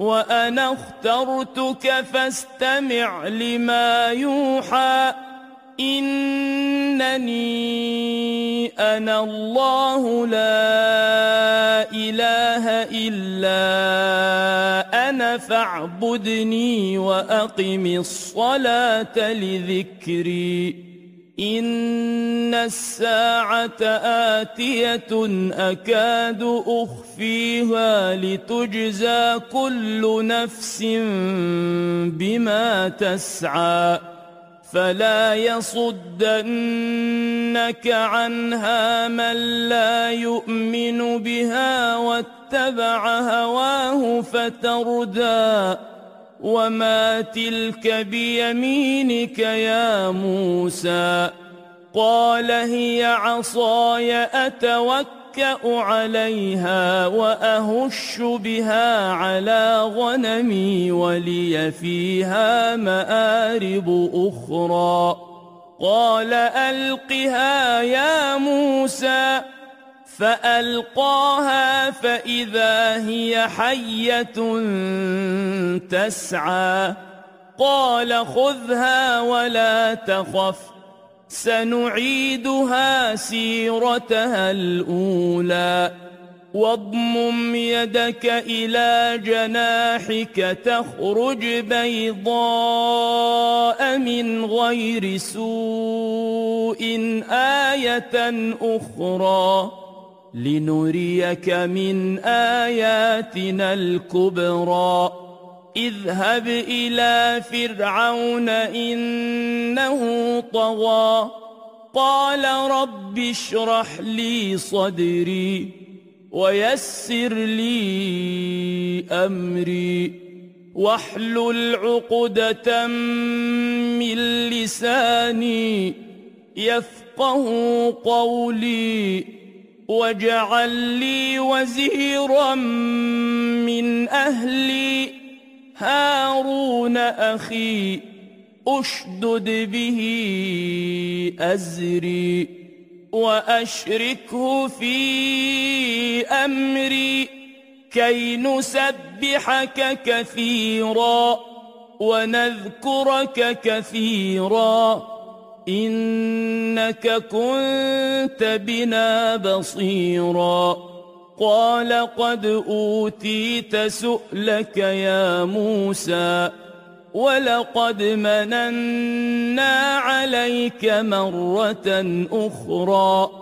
وأنا اخترتك فاستمع لما يوحى إنني أنا الله لا إله إلا أنا فاعبدني وأقم الصلاة لذكري إن الساعة آتية أكاد أخفيها لتجزى كل نفس بما تسعى فلا يصدنك عنها من لا يؤمن بها واتبع هواه فتردى وما تلك بيمينك يا موسى قال هي عصاي أتوكأ عليها وأهش بها على غنمي ولي فيها مآرب أخرى قال ألقها يا موسى فألقاها فإذا هي حية تسعى قال خذها ولا تخف سنعيدها سيرتها الأولى واضمم يدك إلى جناحك تخرج بيضاء من غير سوء آية أخرى لنريك من آياتنا الكبرى اذهب إلى فرعون إنه طغى قال رب اشرح لي صدري ويسر لي أمري واحلل عقدة من لساني يفقه قولي واجعل لي وزيرا من أهلي هارون أخي أشدد به أزري وأشركه في أمري كي نسبحك كثيرا ونذكرك كثيرا إنك كنت بنا بصيرا قال قد أوتيت سؤلك يا موسى ولقد مننا عليك مرة أخرى